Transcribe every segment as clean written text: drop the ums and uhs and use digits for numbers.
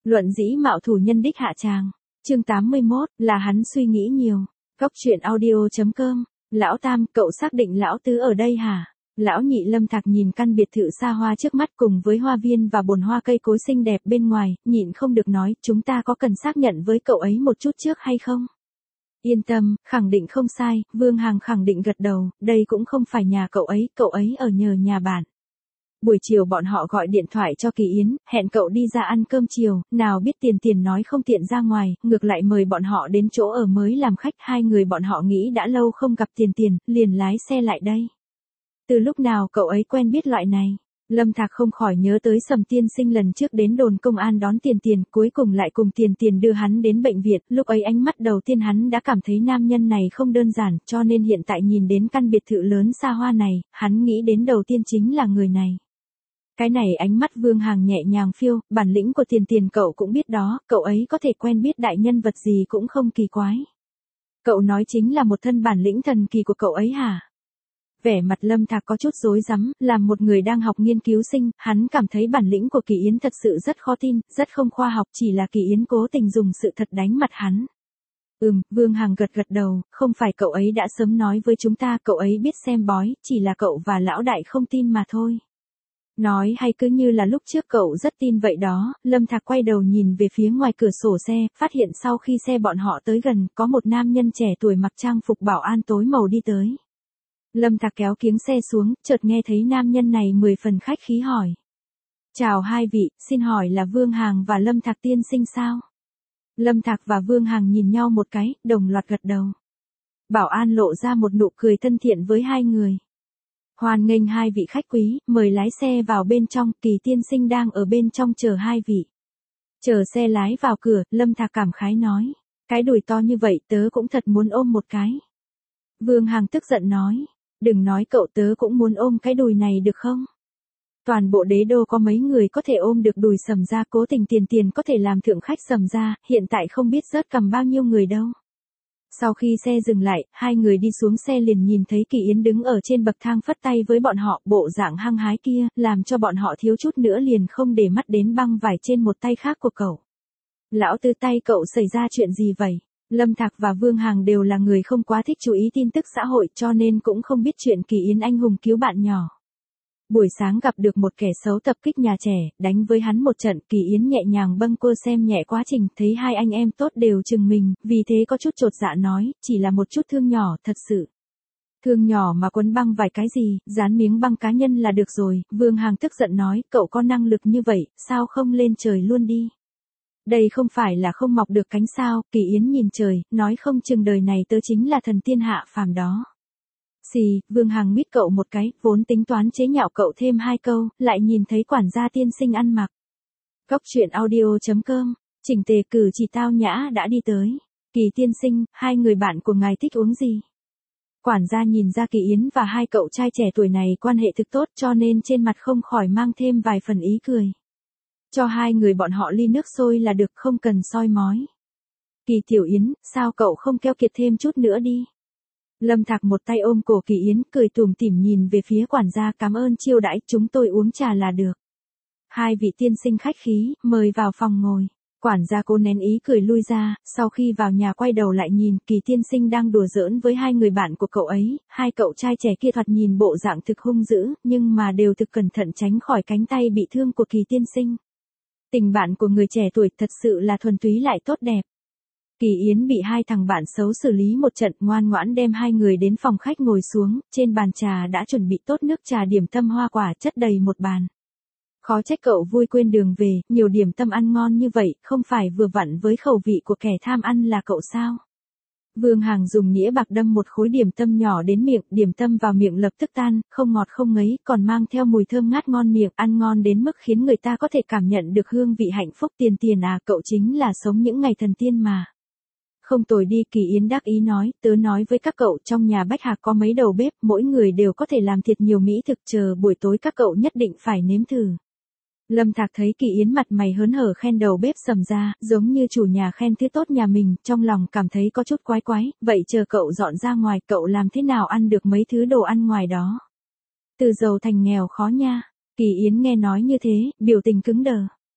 Luận dĩ mạo thủ nhân đích hạ tràng. Chương 81, là hắn suy nghĩ nhiều. Góc truyện audio.com. Lão Tam, cậu xác định lão Tứ ở đây hả? Lão Nhị Lâm Thạc nhìn căn biệt thự xa hoa trước mắt cùng với hoa viên và bồn hoa cây cối xinh đẹp bên ngoài, nhịn không được nói, chúng ta có cần xác nhận với cậu ấy một chút trước hay không? Yên tâm, khẳng định không sai, Vương Hằng khẳng định gật đầu, đây cũng không phải nhà cậu ấy ở nhờ nhà bạn. Buổi chiều bọn họ gọi điện thoại cho Kỳ Yến, hẹn cậu đi ra ăn cơm chiều, nào biết Tiền nói không tiện ra ngoài, ngược lại mời bọn họ đến chỗ ở mới làm khách, hai người bọn họ nghĩ đã lâu không gặp Tiền, liền lái xe lại đây. Từ lúc nào cậu ấy quen biết loại này? Lâm Thạc không khỏi nhớ tới Sầm tiên sinh lần trước đến đồn công an đón Tiền, cuối cùng lại cùng Tiền đưa hắn đến bệnh viện, lúc ấy ánh mắt đầu tiên hắn đã cảm thấy nam nhân này không đơn giản, cho nên hiện tại nhìn đến căn biệt thự lớn xa hoa này, hắn nghĩ đến đầu tiên chính là người này. Cái này ánh mắt Vương Hằng nhẹ nhàng phiêu, bản lĩnh của Tiền cậu cũng biết đó, cậu ấy có thể quen biết đại nhân vật gì cũng không kỳ quái. Cậu nói chính là một thân bản lĩnh thần kỳ của cậu ấy hả? Vẻ mặt Lâm Thạc có chút rối rắm, làm một người đang học nghiên cứu sinh, hắn cảm thấy bản lĩnh của Kỳ Yến thật sự rất khó tin, rất không khoa học, chỉ là Kỳ Yến cố tình dùng sự thật đánh mặt hắn. Vương Hằng gật đầu, không phải cậu ấy đã sớm nói với chúng ta, cậu ấy biết xem bói, chỉ là cậu và lão đại không tin mà thôi. Nói hay cứ như là lúc trước cậu rất tin vậy đó, Lâm Thạc quay đầu nhìn về phía ngoài cửa sổ xe, phát hiện sau khi xe bọn họ tới gần, có một nam nhân trẻ tuổi mặc trang phục bảo an tối màu đi tới. Lâm Thạc kéo kiếng xe xuống, chợt nghe thấy nam nhân này 10 phần khách khí hỏi. Chào hai vị, xin hỏi là Vương Hằng và Lâm Thạc tiên sinh sao? Lâm Thạc và Vương Hằng nhìn nhau một cái, đồng loạt gật đầu. Bảo an lộ ra một nụ cười thân thiện với hai người. Hoan nghênh hai vị khách quý, mời lái xe vào bên trong, Kỳ tiên sinh đang ở bên trong chờ hai vị. Chờ xe lái vào cửa, Lâm Thạc cảm khái nói. Cái đùi to như vậy tớ cũng thật muốn ôm một cái. Vương Hằng tức giận nói. Đừng nói cậu, tớ cũng muốn ôm cái đùi này được không? Toàn bộ đế đô có mấy người có thể ôm được đùi Sầm gia, cố tình Tiền có thể làm thượng khách Sầm gia, hiện tại không biết rớt cầm bao nhiêu người đâu. Sau khi xe dừng lại, hai người đi xuống xe liền nhìn thấy Kỳ Yến đứng ở trên bậc thang phất tay với bọn họ, bộ dạng hăng hái kia, làm cho bọn họ thiếu chút nữa liền không để mắt đến băng vải trên một tay khác của cậu. Lão Tư, tay cậu xảy ra chuyện gì vậy? Lâm Thạc và Vương Hằng đều là người không quá thích chú ý tin tức xã hội, cho nên cũng không biết chuyện Kỳ Yến anh hùng cứu bạn nhỏ. Buổi sáng gặp được một kẻ xấu tập kích nhà trẻ, đánh với hắn một trận, Kỳ Yến nhẹ nhàng bâng quơ xem nhẹ quá trình, thấy hai anh em tốt đều chừng mình, vì thế có chút chột dạ nói, chỉ là một chút thương nhỏ, thật sự. Thương nhỏ mà quấn băng vài cái gì, dán miếng băng cá nhân là được rồi. Vương Hằng tức giận nói, cậu có năng lực như vậy, sao không lên trời luôn đi? Đây không phải là không mọc được cánh sao? Kỳ Yến nhìn trời, nói không chừng đời này tớ chính là thần tiên hạ phàm đó. Xì, Vương Hằng mít cậu một cái, vốn tính toán chế nhạo cậu thêm hai câu, lại nhìn thấy quản gia tiên sinh ăn mặc. Góc truyện audio.com, chỉnh tề cử chỉ tao nhã đã đi tới. Kỳ tiên sinh, hai người bạn của ngài thích uống gì? Quản gia nhìn ra Kỳ Yến và hai cậu trai trẻ tuổi này quan hệ thực tốt, cho nên trên mặt không khỏi mang thêm vài phần ý cười. Cho hai người bọn họ ly nước sôi là được, không cần soi mói. Kỳ Tiểu Yến, sao cậu không keo kiệt thêm chút nữa đi? Lâm Thạc một tay ôm cổ Kỳ Yến, cười tủm tỉm nhìn về phía quản gia, cảm ơn chiêu đãi, chúng tôi uống trà là được. Hai vị tiên sinh khách khí, mời vào phòng ngồi. Quản gia cố nén ý cười lui ra, sau khi vào nhà quay đầu lại nhìn, Kỳ tiên sinh đang đùa giỡn với hai người bạn của cậu ấy, hai cậu trai trẻ kia thoạt nhìn bộ dạng thực hung dữ, nhưng mà đều thực cẩn thận tránh khỏi cánh tay bị thương của Kỳ tiên sinh. Tình bạn của người trẻ tuổi thật sự là thuần túy lại tốt đẹp. Kỳ Yến bị hai thằng bạn xấu xử lý một trận, ngoan ngoãn đem hai người đến phòng khách ngồi xuống, trên bàn trà đã chuẩn bị tốt nước trà điểm tâm hoa quả chất đầy một bàn. Khó trách cậu vui quên đường về, nhiều điểm tâm ăn ngon như vậy, không phải vừa vặn với khẩu vị của kẻ tham ăn là cậu sao? Vương Hằng dùng nĩa bạc đâm một khối điểm tâm nhỏ đến miệng, điểm tâm vào miệng lập tức tan, không ngọt không ngấy, còn mang theo mùi thơm ngát ngon miệng, ăn ngon đến mức khiến người ta có thể cảm nhận được hương vị hạnh phúc. Tiền à, cậu chính là sống những ngày thần tiên mà. Không tồi đi, Kỳ Yến đắc ý nói, tớ nói với các cậu, trong nhà Bách Hạc có mấy đầu bếp, mỗi người đều có thể làm thiệt nhiều mỹ thực, chờ buổi tối các cậu nhất định phải nếm thử. Lâm Thạc thấy Kỳ Yến mặt mày hớn hở khen đầu bếp Sầm gia, giống như chủ nhà khen thứ tốt nhà mình, trong lòng cảm thấy có chút quái, vậy chờ cậu dọn ra ngoài, cậu làm thế nào ăn được mấy thứ đồ ăn ngoài đó? Từ giàu thành nghèo khó nha. Kỳ Yến nghe nói như thế, biểu tình cứng đờ.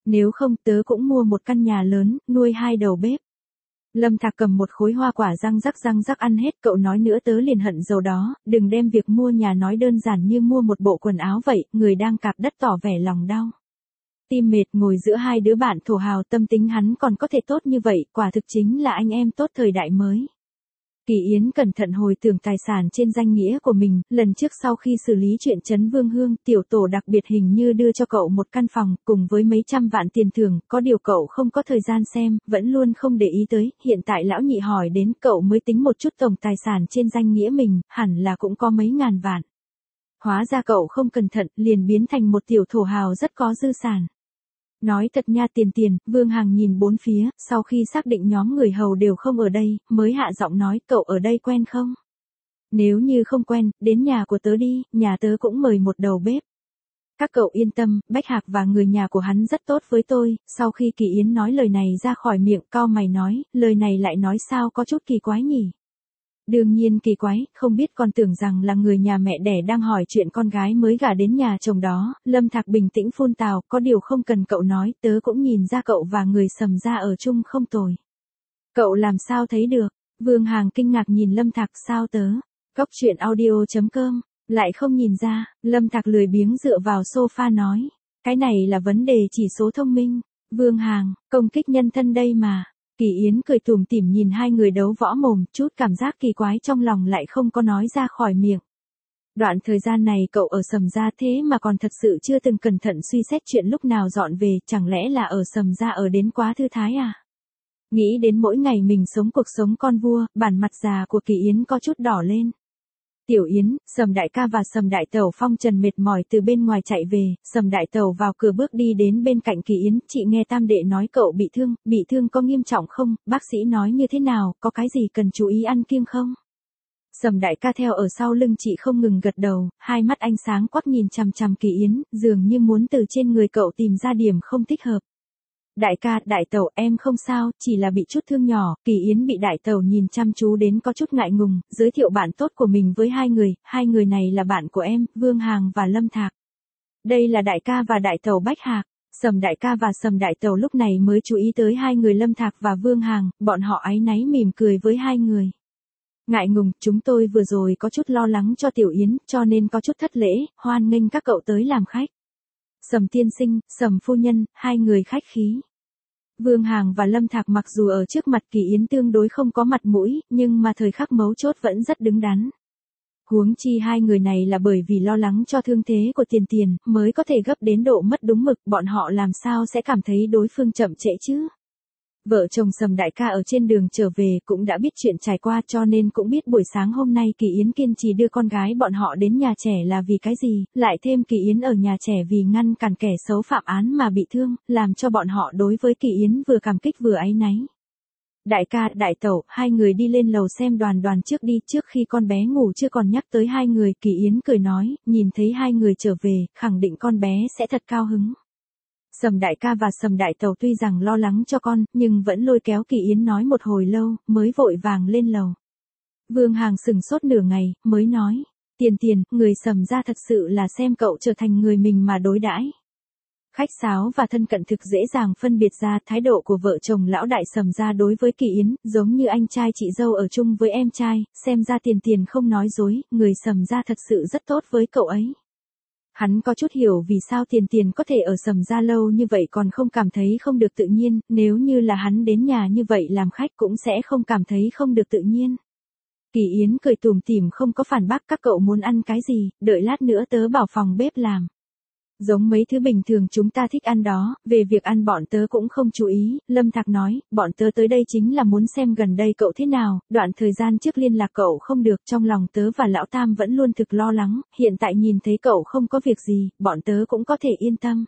Nếu không tớ cũng mua một căn nhà lớn, nuôi 2 đầu bếp. Lâm Thạc cầm một khối hoa quả răng rắc ăn hết, cậu nói nữa tớ liền hận dầu đó, đừng đem việc mua nhà nói đơn giản như mua một bộ quần áo vậy, người đang cạp đất tỏ vẻ lòng đau. Tim mệt ngồi giữa hai đứa bạn thổ hào, tâm tính hắn còn có thể tốt như vậy, quả thực chính là anh em tốt thời đại mới. Kỳ Yến cẩn thận hồi tưởng tài sản trên danh nghĩa của mình, lần trước sau khi xử lý chuyện Trấn Vương Hương, tiểu tổ đặc biệt hình như đưa cho cậu một căn phòng, cùng với mấy trăm vạn tiền thưởng, có điều cậu không có thời gian xem, vẫn luôn không để ý tới, hiện tại lão nhị hỏi đến cậu mới tính một chút tổng tài sản trên danh nghĩa mình, hẳn là cũng có mấy ngàn vạn. Hóa ra cậu không cẩn thận, liền biến thành một tiểu thổ hào rất có dư sản. Nói thật nha Tiền, Vương Hằng nhìn bốn phía, sau khi xác định nhóm người hầu đều không ở đây, mới hạ giọng nói cậu ở đây quen không? Nếu như không quen, đến nhà của tớ đi, nhà tớ cũng mời một đầu bếp. Các cậu yên tâm, Bách Hạc và người nhà của hắn rất tốt với tôi, sau khi Kỳ Yến nói lời này ra khỏi miệng, cau mày nói, lời này lại nói sao có chút kỳ quái nhỉ? Đương nhiên kỳ quái, không biết còn tưởng rằng là người nhà mẹ đẻ đang hỏi chuyện con gái mới gả đến nhà chồng đó, Lâm Thạc bình tĩnh phun tào, có điều không cần cậu nói, tớ cũng nhìn ra cậu và người Sầm gia ở chung không tồi. Cậu làm sao thấy được? Vương Hằng kinh ngạc nhìn Lâm Thạc, sao tớ? Cóc truyện audio.com, lại không nhìn ra, Lâm Thạc lười biếng dựa vào sofa nói, cái này là vấn đề chỉ số thông minh. Vương Hằng, công kích nhân thân đây mà. Kỳ Yến cười tủm tỉm nhìn hai người đấu võ mồm, chút cảm giác kỳ quái trong lòng lại không có nói ra khỏi miệng. Đoạn thời gian này cậu ở Sầm gia thế mà còn thật sự chưa từng cẩn thận suy xét chuyện lúc nào dọn về, chẳng lẽ là ở Sầm gia ở đến quá thư thái à? Nghĩ đến mỗi ngày mình sống cuộc sống con vua, bản mặt già của Kỳ Yến có chút đỏ lên. Tiểu Yến, Sầm đại ca và Sầm đại tẩu phong trần mệt mỏi từ bên ngoài chạy về, Sầm đại tẩu vào cửa bước đi đến bên cạnh Kỳ Yến, chị nghe tam đệ nói cậu bị thương có nghiêm trọng không, bác sĩ nói như thế nào, có cái gì cần chú ý ăn kiêng không? Sầm đại ca theo ở sau lưng chị không ngừng gật đầu, hai mắt ánh sáng quắc nhìn chằm chằm Kỳ Yến, dường như muốn từ trên người cậu tìm ra điểm không thích hợp. Đại ca, đại tẩu, em không sao, chỉ là bị chút thương nhỏ. Kỳ Yến bị đại tẩu nhìn chăm chú đến có chút ngại ngùng, giới thiệu bạn tốt của mình với hai người này là bạn của em, Vương Hằng và Lâm Thạc. Đây là đại ca và đại tẩu Bách Hạc. Sầm đại ca và Sầm đại tẩu lúc này mới chú ý tới hai người Lâm Thạc và Vương Hằng, bọn họ áy náy mỉm cười với hai người. Ngại ngùng, chúng tôi vừa rồi có chút lo lắng cho Tiểu Yến, cho nên có chút thất lễ, hoan nghênh các cậu tới làm khách. Sầm tiên sinh, Sầm phu nhân, hai người khách khí. Vương Hằng và Lâm Thạc mặc dù ở trước mặt Kỳ Yến tương đối không có mặt mũi, nhưng mà thời khắc mấu chốt vẫn rất đứng đắn. Huống chi hai người này là bởi vì lo lắng cho thương thế của Tiền, mới có thể gấp đến độ mất đúng mực, bọn họ làm sao sẽ cảm thấy đối phương chậm trễ chứ? Vợ chồng Sầm đại ca ở trên đường trở về cũng đã biết chuyện trải qua, cho nên cũng biết buổi sáng hôm nay Kỳ Yến kiên trì đưa con gái bọn họ đến nhà trẻ là vì cái gì, lại thêm Kỳ Yến ở nhà trẻ vì ngăn cản kẻ xấu phạm án mà bị thương, làm cho bọn họ đối với Kỳ Yến vừa cảm kích vừa áy náy. Đại ca, đại tẩu, hai người đi lên lầu xem đoàn trước đi, trước khi con bé ngủ chưa còn nhắc tới hai người. Kỳ Yến cười nói, nhìn thấy hai người trở về, khẳng định con bé sẽ thật cao hứng. Sầm đại ca và Sầm đại tẩu tuy rằng lo lắng cho con, nhưng vẫn lôi kéo Kỳ Yến nói một hồi lâu, mới vội vàng lên lầu. Vương Hằng sừng sốt nửa ngày, mới nói, Tiền, người Sầm gia thật sự là xem cậu trở thành người mình mà đối đãi. Khách sáo và thân cận thực dễ dàng phân biệt ra thái độ của vợ chồng lão đại Sầm gia đối với Kỳ Yến, giống như anh trai chị dâu ở chung với em trai, xem ra Tiền không nói dối, người Sầm gia thật sự rất tốt với cậu ấy. Hắn có chút hiểu vì sao Tiền có thể ở Sầm gia lâu như vậy còn không cảm thấy không được tự nhiên, nếu như là hắn đến nhà như vậy làm khách cũng sẽ không cảm thấy không được tự nhiên. Kỳ Yến cười tủm tỉm không có phản bác, các cậu muốn ăn cái gì, đợi lát nữa tớ bảo phòng bếp làm. Giống mấy thứ bình thường chúng ta thích ăn đó, về việc ăn bọn tớ cũng không chú ý, Lâm Thạc nói, bọn tớ tới đây chính là muốn xem gần đây cậu thế nào, đoạn thời gian trước liên lạc cậu không được, trong lòng tớ và lão Tam vẫn luôn thực lo lắng, hiện tại nhìn thấy cậu không có việc gì, bọn tớ cũng có thể yên tâm.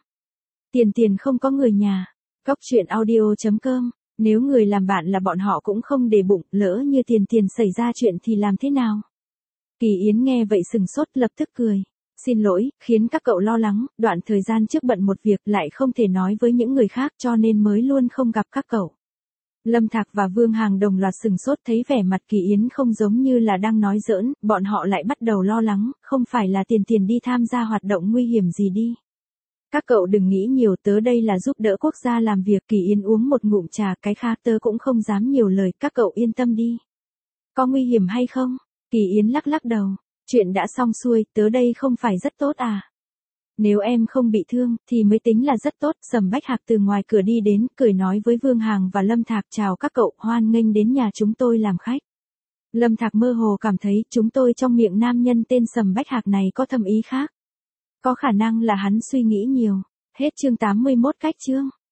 Tiền không có người nhà. Cóc truyện audio.com, nếu người làm bạn là bọn họ cũng không để bụng, lỡ như Tiền xảy ra chuyện thì làm thế nào? Kỳ Yến nghe vậy sừng sốt lập tức cười. Xin lỗi, khiến các cậu lo lắng, đoạn thời gian trước bận một việc lại không thể nói với những người khác cho nên mới luôn không gặp các cậu. Lâm Thạc và Vương Hằng đồng loạt sừng sốt thấy vẻ mặt Kỳ Yến không giống như là đang nói giỡn, bọn họ lại bắt đầu lo lắng, không phải là Tiền đi tham gia hoạt động nguy hiểm gì đi. Các cậu đừng nghĩ nhiều, tớ đây là giúp đỡ quốc gia làm việc. Kỳ Yến uống một ngụm trà, cái khác tớ cũng không dám nhiều lời, các cậu yên tâm đi. Có nguy hiểm hay không? Kỳ Yến lắc lắc đầu. Chuyện đã xong xuôi, tớ đây không phải rất tốt à? Nếu em không bị thương, thì mới tính là rất tốt. Sầm Bách Hạc từ ngoài cửa đi đến, cười nói với Vương Hàng và Lâm Thạc, chào các cậu, hoan nghênh đến nhà chúng tôi làm khách. Lâm Thạc mơ hồ cảm thấy, chúng tôi trong miệng nam nhân tên Sầm Bách Hạc này có thâm ý khác. Có khả năng là hắn suy nghĩ nhiều. Hết chương 81 cách chương.